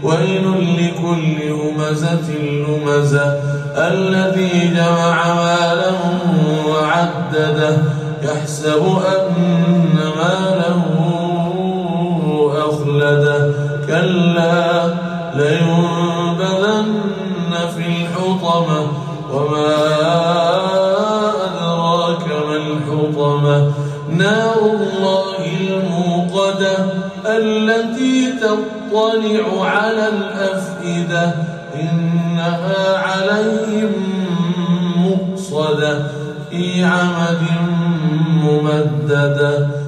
ويل لكل همزة لمزة الذي جمع ماله وعدده يحسب أن ماله أخلده كلا لينبذن في الحطمة وما أدراك ما الحطمة نار الله الموقدة التي تطلع على الأفئدة إنها عليهم مؤصدة في عمد ممددة.